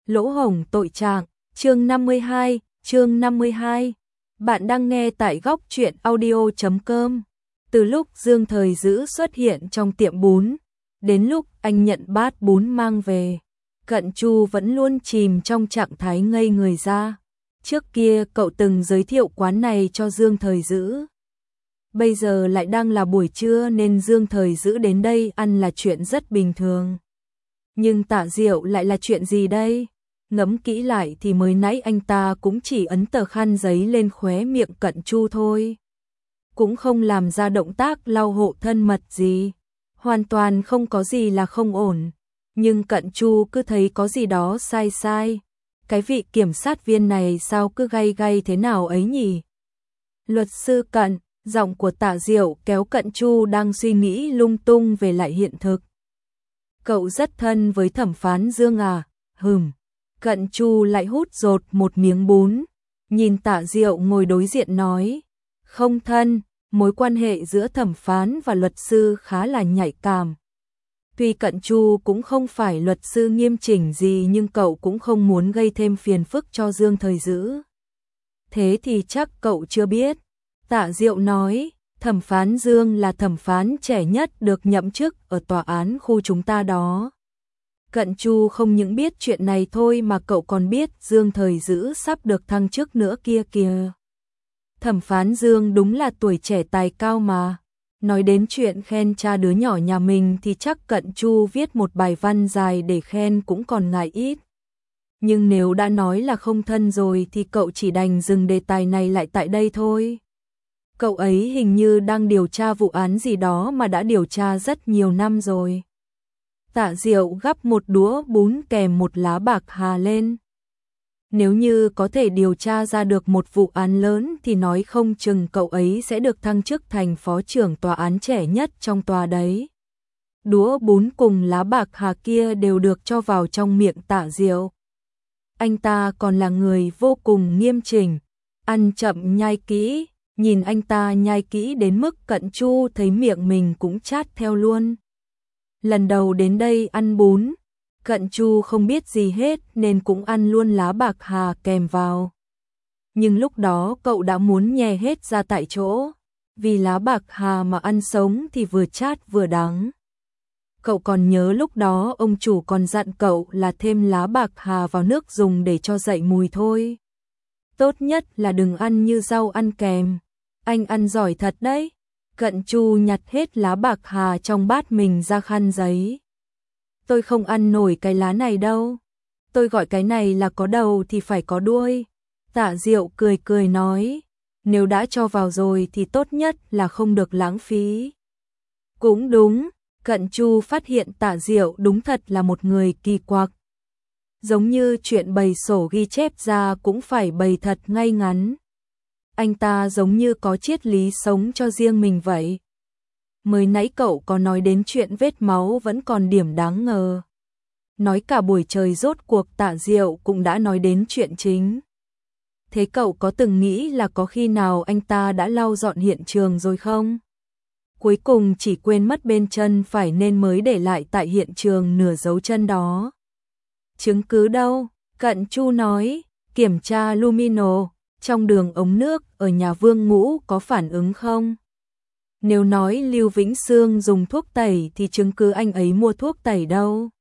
Lỗ hổng tội trạng, chương 52. Bạn đang nghe tại góc truyện audio.com. Từ lúc Dương Thời Dữ xuất hiện trong tiệm bún, đến lúc anh nhận bát bún mang về, Cận Chu vẫn luôn chìm trong trạng thái ngây người ra. Trước kia cậu từng giới thiệu quán này cho Dương Thời Dữ. Bây giờ lại đang là buổi trưa nên Dương Thời Dữ đến đây ăn là chuyện rất bình thường. Nhưng Tạ Diệu lại là chuyện gì đây? Ngẫm kỹ lại thì mới nãy anh ta cũng chỉ ấn tờ khăn giấy lên khóe miệng Cận Chu thôi. Cũng không làm ra động tác lau hộ thân mật gì. Hoàn toàn không có gì là không ổn. Nhưng Cận Chu cứ thấy có gì đó sai sai. Cái vị kiểm sát viên này sao cứ gay gay thế nào ấy nhỉ? Luật sư Cận, giọng của Tạ Diệu kéo Cận Chu đang suy nghĩ lung tung về lại hiện thực. Cậu rất thân với thẩm phán Dương à? Cận Chu lại hút dột một miếng bún, nhìn Tạ Diệu ngồi đối diện nói, không thân, mối quan hệ giữa thẩm phán và luật sư khá là nhạy cảm. Tuy Cận Chu cũng không phải luật sư nghiêm chỉnh gì nhưng cậu cũng không muốn gây thêm phiền phức cho Dương Thời Dữ. Thế thì chắc cậu chưa biết. Tạ Diệu nói, thẩm phán Dương là thẩm phán trẻ nhất được nhậm chức ở tòa án khu chúng ta đó. Cận Chu không những biết chuyện này thôi mà cậu còn biết Dương Thời Dữ sắp được thăng chức nữa kia kìa. Thẩm phán Dương đúng là tuổi trẻ tài cao mà. Nói đến chuyện khen cha đứa nhỏ nhà mình thì chắc Cận Chu viết một bài văn dài để khen cũng còn ngại ít. Nhưng nếu đã nói là không thân rồi thì cậu chỉ đành dừng đề tài này lại tại đây thôi. Cậu ấy hình như đang điều tra vụ án gì đó mà đã điều tra rất nhiều năm rồi. Tạ Diệu gắp một đũa bún kèm một lá bạc hà lên. Nếu như có thể điều tra ra được một vụ án lớn thì nói không chừng cậu ấy sẽ được thăng chức thành phó trưởng tòa án trẻ nhất trong tòa đấy. Đũa bún cùng lá bạc hà kia đều được cho vào trong miệng Tạ Diệu. Anh ta còn là người vô cùng nghiêm chỉnh, ăn chậm nhai kỹ, nhìn anh ta nhai kỹ đến mức Cận Chu thấy miệng mình cũng chát theo luôn. Lần đầu đến đây ăn bún, Cận Chu không biết gì hết nên cũng ăn luôn lá bạc hà kèm vào. Nhưng lúc đó cậu đã muốn nhè hết ra tại chỗ, vì lá bạc hà mà ăn sống thì vừa chát vừa đắng. Cậu còn nhớ lúc đó ông chủ còn dặn cậu là thêm lá bạc hà vào nước dùng để cho dậy mùi thôi. Tốt nhất là đừng ăn như rau ăn kèm. Anh ăn giỏi thật đấy. Cận Chu nhặt hết lá bạc hà trong bát mình ra khăn giấy. Tôi không ăn nổi cái lá này đâu. Tôi gọi cái này là có đầu thì phải có đuôi. Tạ Diệu cười cười nói. Nếu đã cho vào rồi thì tốt nhất là không được lãng phí. Cũng đúng. Cận Chu phát hiện Tạ Diệu đúng thật là một người kỳ quặc. Giống như chuyện bày sổ ghi chép ra cũng phải bày thật ngay ngắn. Anh ta giống như có triết lý sống cho riêng mình vậy. Mới nãy cậu có nói đến chuyện vết máu vẫn còn điểm đáng ngờ. Nói cả buổi trời rốt cuộc Tạ Diệu cũng đã nói đến chuyện chính. Thế cậu có từng nghĩ là có khi nào anh ta đã lau dọn hiện trường rồi không? Cuối cùng chỉ quên mất bên chân phải nên mới để lại tại hiện trường nửa dấu chân đó. Chứng cứ đâu? Cận Chu nói, kiểm tra lumino, trong đường ống nước ở nhà Vương Ngũ có phản ứng không? Nếu nói Lưu Vĩnh Sương dùng thuốc tẩy thì chứng cứ anh ấy mua thuốc tẩy đâu?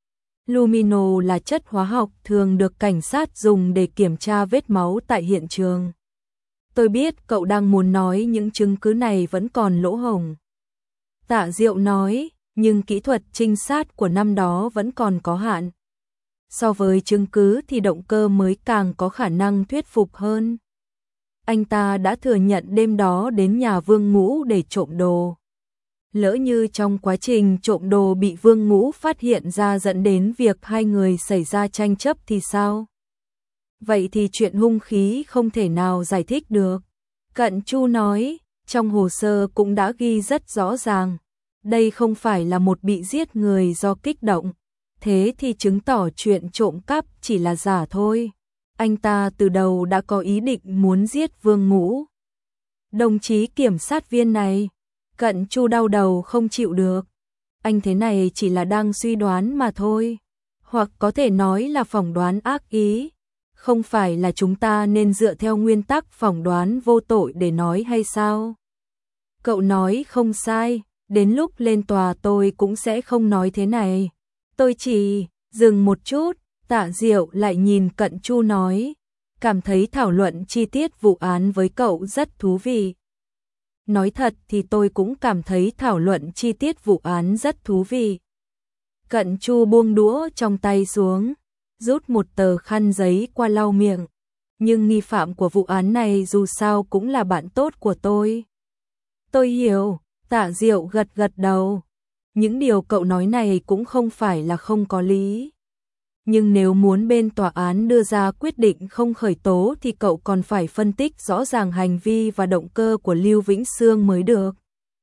Lumino là chất hóa học thường được cảnh sát dùng để kiểm tra vết máu tại hiện trường. Tôi biết cậu đang muốn nói những chứng cứ này vẫn còn lỗ hổng. Tạ Diệu nói, nhưng kỹ thuật trinh sát của năm đó vẫn còn có hạn. So với chứng cứ thì động cơ mới càng có khả năng thuyết phục hơn. Anh ta đã thừa nhận đêm đó đến nhà Vương Ngũ để trộm đồ. Lỡ như trong quá trình trộm đồ bị Vương Ngũ phát hiện ra dẫn đến việc hai người xảy ra tranh chấp thì sao? Vậy thì chuyện hung khí không thể nào giải thích được. Cận Chu nói, trong hồ sơ cũng đã ghi rất rõ ràng. Đây không phải là một bị giết người do kích động. Thế thì chứng tỏ chuyện trộm cắp chỉ là giả thôi. Anh ta từ đầu đã có ý định muốn giết Vương Ngũ. Đồng chí kiểm sát viên này, Cận Chu đau đầu không chịu được. Anh thế này chỉ là đang suy đoán mà thôi. hoặc có thể nói là phỏng đoán ác ý. Không phải là chúng ta nên dựa theo nguyên tắc phỏng đoán vô tội để nói hay sao? Cậu nói không sai, đến lúc lên tòa tôi cũng sẽ không nói thế này. Tôi chỉ dừng một chút, Tạ Diệu lại nhìn Cận Chu nói, cảm thấy thảo luận chi tiết vụ án với cậu rất thú vị. Nói thật thì tôi cũng cảm thấy thảo luận chi tiết vụ án rất thú vị. Cận Chu buông đũa trong tay xuống, rút một tờ khăn giấy qua lau miệng. Nhưng nghi phạm của vụ án này dù sao cũng là bạn tốt của tôi. Tôi hiểu, Tạ Diệu gật gật đầu. Những điều cậu nói này cũng không phải là không có lý. Nhưng nếu muốn bên tòa án đưa ra quyết định không khởi tố thì cậu còn phải phân tích rõ ràng hành vi và động cơ của Lưu Vĩnh Sương mới được.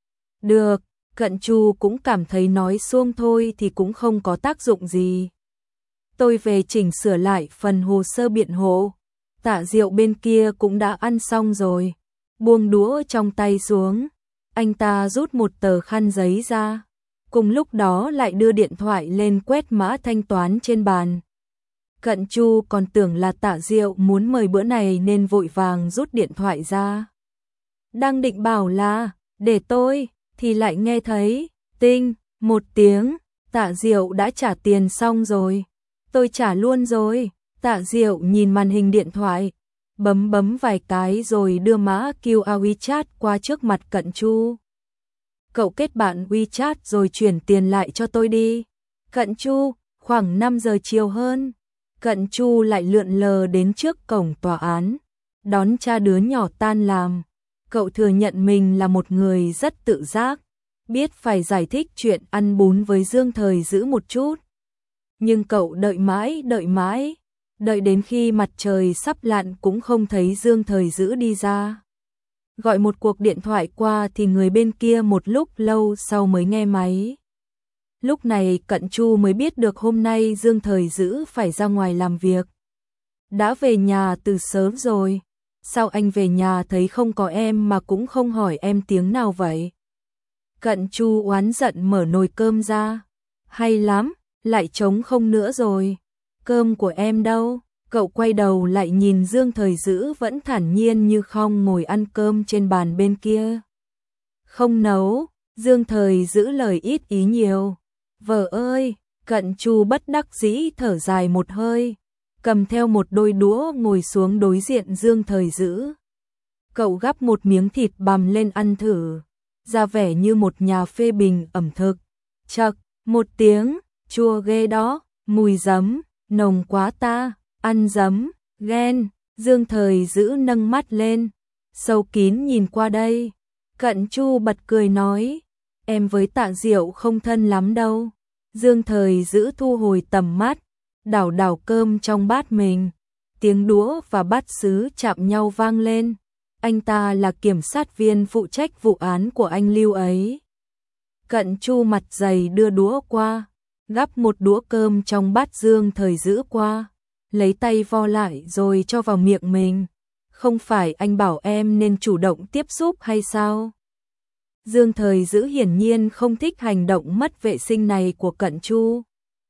Được, Cận Chu cũng cảm thấy nói suông thôi thì cũng không có tác dụng gì. Tôi về chỉnh sửa lại phần hồ sơ biện hộ. Tạ Diệu bên kia cũng đã ăn xong rồi. Buông đũa trong tay xuống. Anh ta rút một tờ khăn giấy ra. Cùng lúc đó lại đưa điện thoại lên quét mã thanh toán trên bàn. Cận Chu còn tưởng là Tạ Diệu muốn mời bữa này nên vội vàng rút điện thoại ra. Đang định bảo là, để tôi, thì lại nghe thấy, tinh, một tiếng, Tạ Diệu đã trả tiền xong rồi. Tôi trả luôn rồi. Tạ Diệu nhìn màn hình điện thoại, bấm vài cái rồi đưa mã QR WeChat qua trước mặt Cận Chu. Cậu kết bạn WeChat rồi chuyển tiền lại cho tôi đi. Cận Chu, khoảng 5 giờ chiều hơn. Cận Chu lại lượn lờ đến trước cổng tòa án, đón cha đứa nhỏ tan làm. Cậu thừa nhận mình là một người rất tự giác, biết phải giải thích chuyện ăn bún với Dương Thời Dữ một chút. Nhưng cậu đợi mãi, đợi đến khi mặt trời sắp lặn cũng không thấy Dương Thời Dữ đi ra. Gọi một cuộc điện thoại qua thì người bên kia một lúc lâu sau mới nghe máy. Lúc này Cận Chu mới biết được hôm nay Dương Thời Dữ phải ra ngoài làm việc. Đã về nhà từ sớm rồi. Sao anh về nhà thấy không có em mà cũng không hỏi em tiếng nào vậy? Cận Chu oán giận mở nồi cơm ra. Hay lắm, lại trống không nữa rồi. Cơm của em đâu? Cậu quay đầu lại nhìn Dương Thời Dữ vẫn thản nhiên như không ngồi ăn cơm trên bàn bên kia. Không nấu, Dương Thời Dữ lời ít ý nhiều. Vợ ơi, Cận Chu bất đắc dĩ thở dài một hơi, cầm theo một đôi đũa ngồi xuống đối diện Dương Thời Dữ. Cậu gắp một miếng thịt bằm lên ăn thử, ra vẻ như một nhà phê bình ẩm thực. Chậc, một tiếng, chua ghê đó, mùi giấm, nồng quá ta, ăn giấm, ghen. Dương Thời Dữ nâng mắt lên, sâu kín nhìn qua đây. Cận Chu bật cười nói, em với Tạ Diệu không thân lắm đâu. Dương Thời Dữ thu hồi tầm mắt, đảo cơm trong bát mình. Tiếng đũa và bát sứ chạm nhau vang lên. Anh ta là kiểm sát viên phụ trách vụ án của anh Lưu ấy. Cận Chu mặt dày đưa đũa qua, gắp một đũa cơm trong bát Dương Thời Dữ qua, lấy tay vo lại rồi cho vào miệng mình. Không phải anh bảo em nên chủ động tiếp xúc hay sao? Dương Thời Dữ hiển nhiên không thích hành động mất vệ sinh này của Cận Chu.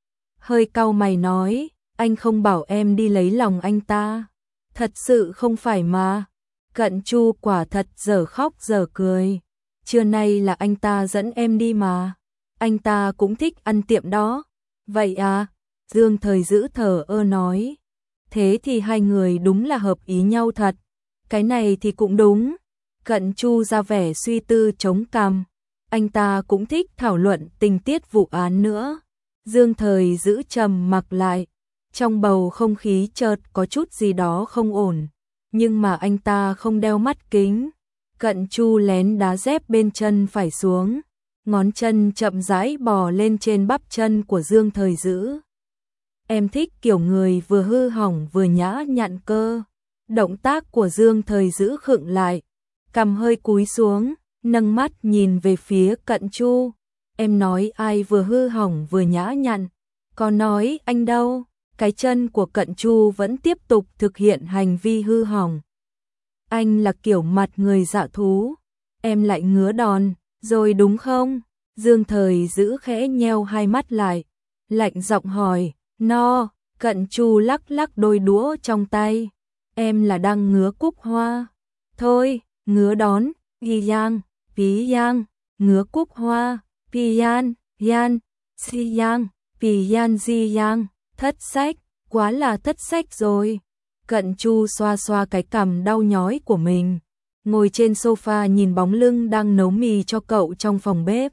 Hơi cau mày nói, anh không bảo em đi lấy lòng anh ta. Thật sự không phải mà. Cận Chu quả thật dở khóc dở cười. Trưa nay là anh ta dẫn em đi mà. Anh ta cũng thích ăn tiệm đó. Vậy à? Dương Thời Dữ thở ơ nói. Thế thì hai người đúng là hợp ý nhau thật. Cái này thì cũng đúng. Cận Chu ra vẻ suy tư chống cằm. Anh ta cũng thích thảo luận tình tiết vụ án nữa. Dương Thời Dữ trầm mặc lại. Trong bầu không khí chợt có chút gì đó không ổn. Nhưng mà anh ta không đeo mắt kính. Cận Chu lén đá dép bên chân phải xuống. Ngón chân chậm rãi bò lên trên bắp chân của Dương Thời Dữ. Em thích kiểu người vừa hư hỏng vừa nhã nhặn cơ. Động tác của Dương Thời Dữ khựng lại. Cằm hơi cúi xuống, nâng mắt nhìn về phía Cận Chu. Em nói ai vừa hư hỏng vừa nhã nhặn? Có nói anh đâu? Cái chân của Cận Chu vẫn tiếp tục thực hiện hành vi hư hỏng. Anh là kiểu mặt người dạ thú. Em lại ngứa đòn, rồi đúng không? Dương Thời Dữ khẽ nheo hai mắt lại, lạnh giọng hỏi, No, Cận Chu lắc lắc đôi đũa trong tay. Em là đang ngứa cúc hoa. Thôi, ngứa đón, ghi yang, pí yang, ngứa cúc hoa, pi yan, yan, si yang, pí yan di yang, thất sách, quá là thất sách rồi. Cận Chu xoa xoa cái cằm đau nhói của mình, ngồi trên sofa nhìn bóng lưng đang nấu mì cho cậu trong phòng bếp.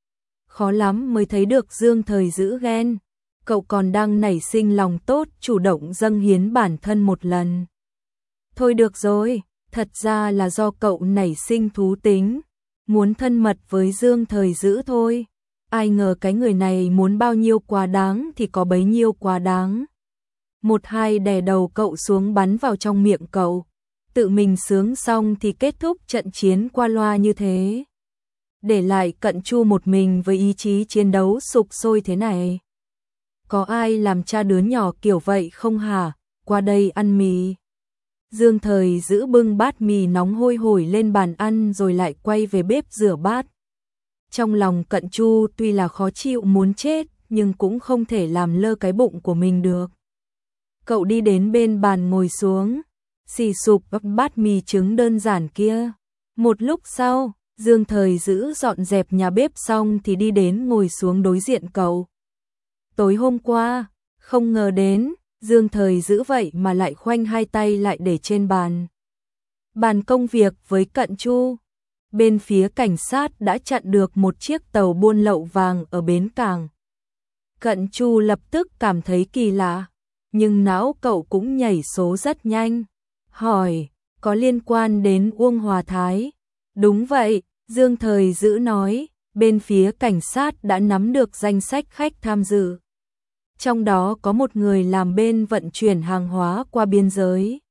Khó lắm mới thấy được Dương Thời giữ ghen, cậu còn đang nảy sinh lòng tốt chủ động dâng hiến bản thân một lần. Thôi được rồi, thật ra là do cậu nảy sinh thú tính, muốn thân mật với Dương Thời giữ thôi. Ai ngờ cái người này muốn bao nhiêu quá đáng thì có bấy nhiêu quá đáng. Một hai đè đầu cậu xuống bắn vào trong miệng cậu, tự mình sướng xong thì kết thúc trận chiến qua loa như thế. Để lại Cận Chu một mình với ý chí chiến đấu sục sôi thế này. Có ai làm cha đứa nhỏ kiểu vậy không hả? Qua đây ăn mì. Dương Thời giữ bưng bát mì nóng hôi hổi lên bàn ăn rồi lại quay về bếp rửa bát. Trong lòng Cận Chu tuy là khó chịu muốn chết nhưng cũng không thể làm lơ cái bụng của mình được. Cậu đi đến bên bàn ngồi xuống, xì sụp bát mì trứng đơn giản kia. Một lúc sau, Dương Thời giữ dọn dẹp nhà bếp xong thì đi đến ngồi xuống đối diện cậu. Tối hôm qua, không ngờ đến, Dương Thời giữ vậy mà lại khoanh hai tay lại để trên bàn. Bàn công việc với Cận Chu. Bên phía cảnh sát đã chặn được một chiếc tàu buôn lậu vàng ở bến cảng. Cận Chu lập tức cảm thấy kỳ lạ, nhưng não cậu cũng nhảy số rất nhanh. Hỏi, có liên quan đến Uông Hòa Thái? Đúng vậy, Dương Thời giữ nói, bên phía cảnh sát đã nắm được danh sách khách tham dự. Trong đó có một người làm bên vận chuyển hàng hóa qua biên giới.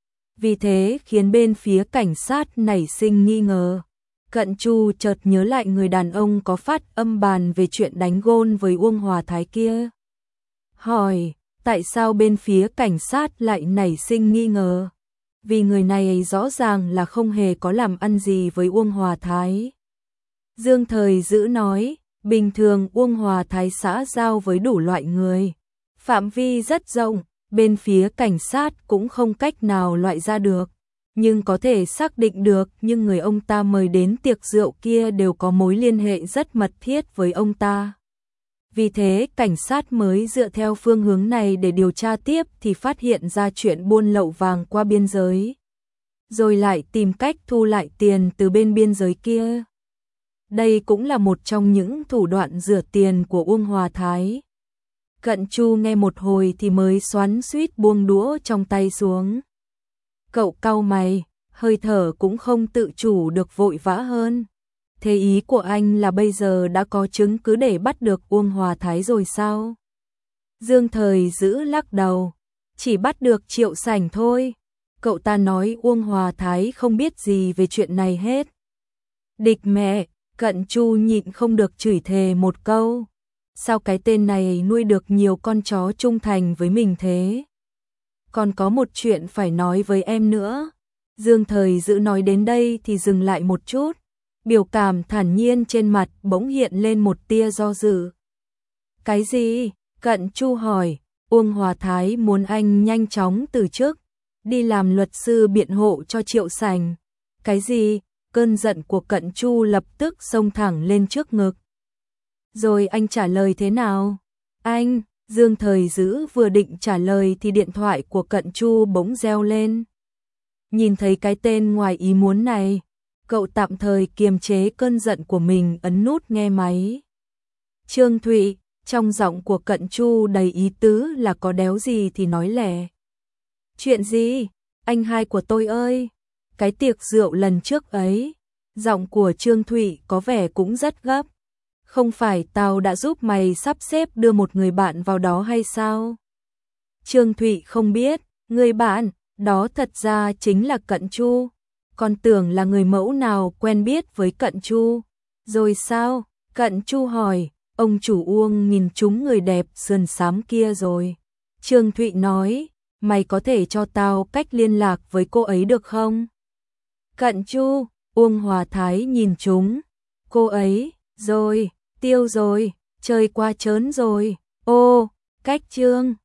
Vì thế khiến bên phía cảnh sát nảy sinh nghi ngờ. Cận Chu chợt nhớ lại người đàn ông có phát âm bàn về chuyện đánh gôn với Uông Hòa Thái kia. Hỏi, tại sao bên phía cảnh sát lại nảy sinh nghi ngờ? Vì người này rõ ràng là không hề có làm ăn gì với Uông Hòa Thái. Dương Thời giữ nói, bình thường Uông Hòa Thái xã giao với đủ loại người. Phạm vi rất rộng, bên phía cảnh sát cũng không cách nào loại ra được. Nhưng có thể xác định được nhưng người ông ta mời đến tiệc rượu kia đều có mối liên hệ rất mật thiết với ông ta. Vì thế cảnh sát mới dựa theo phương hướng này để điều tra tiếp thì phát hiện ra chuyện buôn lậu vàng qua biên giới. Rồi lại tìm cách thu lại tiền từ bên biên giới kia. Đây cũng là một trong những thủ đoạn rửa tiền của Uông Hòa Thái. Cận Chu nghe một hồi thì mới xoắn xuýt buông đũa trong tay xuống. Cậu cau mày, hơi thở cũng không tự chủ được vội vã hơn. Thế ý của anh là bây giờ đã có chứng cứ để bắt được Uông Hòa Thái rồi sao? Dương Thời giữ lắc đầu, chỉ bắt được Triệu Sảnh thôi. Cậu ta nói Uông Hòa Thái không biết gì về chuyện này hết. Địch mẹ, Cận Chu nhịn không được chửi thề một câu. Sao cái tên này nuôi được nhiều con chó trung thành với mình thế? Còn có một chuyện phải nói với em nữa. Dương Thời giữ nói đến đây thì dừng lại một chút. Biểu cảm thản nhiên trên mặt bỗng hiện lên một tia do dự. Cái gì? Cận Chu hỏi. Uông Hòa Thái muốn anh nhanh chóng từ chức, đi làm luật sư biện hộ cho Triệu Sảnh. Cái gì? Cơn giận của Cận Chu lập tức xông thẳng lên trước ngực. Rồi anh trả lời thế nào? Anh, Dương Thời giữ vừa định trả lời thì điện thoại của Cận Chu bỗng reo lên. Nhìn thấy cái tên ngoài ý muốn này, cậu tạm thời kiềm chế cơn giận của mình ấn nút nghe máy. Trương Thụy, trong giọng của Cận Chu đầy ý tứ là có đéo gì thì nói lẻ. Chuyện gì? Anh hai của tôi ơi! Cái tiệc rượu lần trước ấy, giọng của Trương Thụy có vẻ cũng rất gấp. Không phải tao đã giúp mày sắp xếp đưa một người bạn vào đó hay sao? Trương Thụy không biết, người bạn, đó thật ra chính là Cận Chu. Còn tưởng là người mẫu nào quen biết với Cận Chu. Rồi sao? Cận Chu hỏi, ông chủ Uông nhìn trúng người đẹp sườn xám kia rồi. Trương Thụy nói, mày có thể cho tao cách liên lạc với cô ấy được không? Cận Chu, Uông Hòa Thái nhìn trúng. Cô ấy, rồi, tiêu rồi, chơi qua trớn rồi. Ô, Cách chương